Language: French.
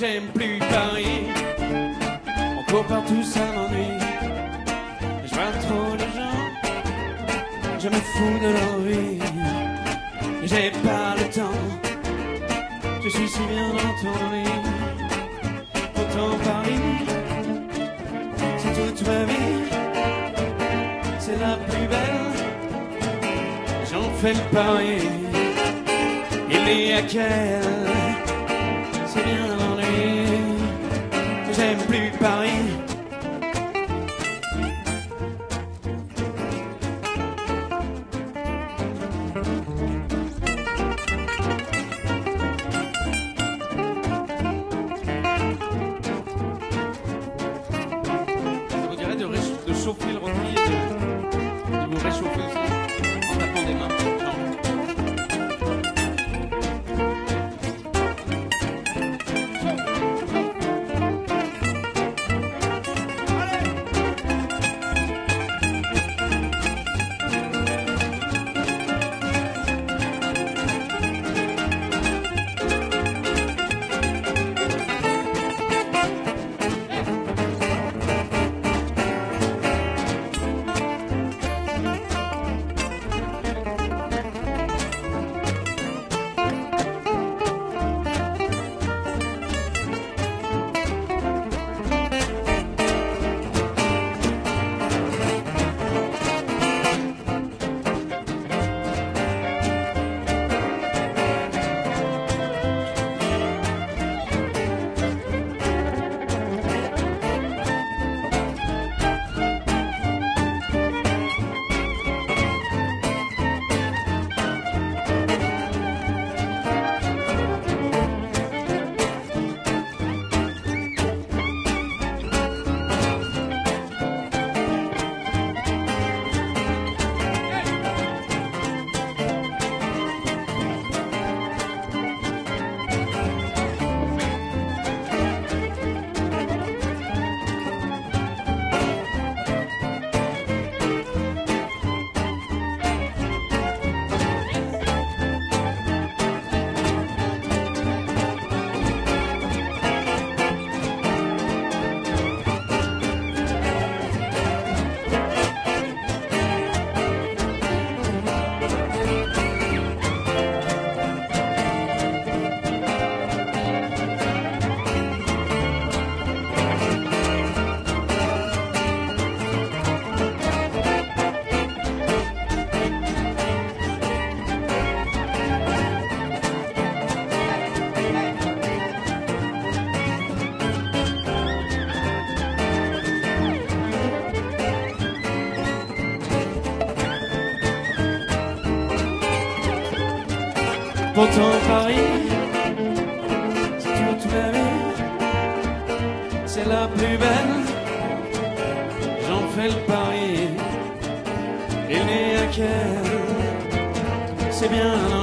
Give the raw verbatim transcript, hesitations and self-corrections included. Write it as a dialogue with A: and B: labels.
A: j'aime plus Paris. On court partout, ça m'ennuie. Je vois trop de gens, je me fous de leur vie. J'ai pas le temps, je suis si bien dans ton lit. Pourtant Paris, c'est toute ma vie, c'est la plus belle. J'en fais le pari, il n'y a qu'elle. C'est bien l'ennui, j'aime plus Paris. Ça vous dirait de, récha- de chauffer le rôti et de, de vous réchauffer aussi en tapant des mains. Genre. Pourtant Paris, c'est toute ma vie, c'est la plus belle. J'en fais le pari, il n'y a qu'elle, c'est bien.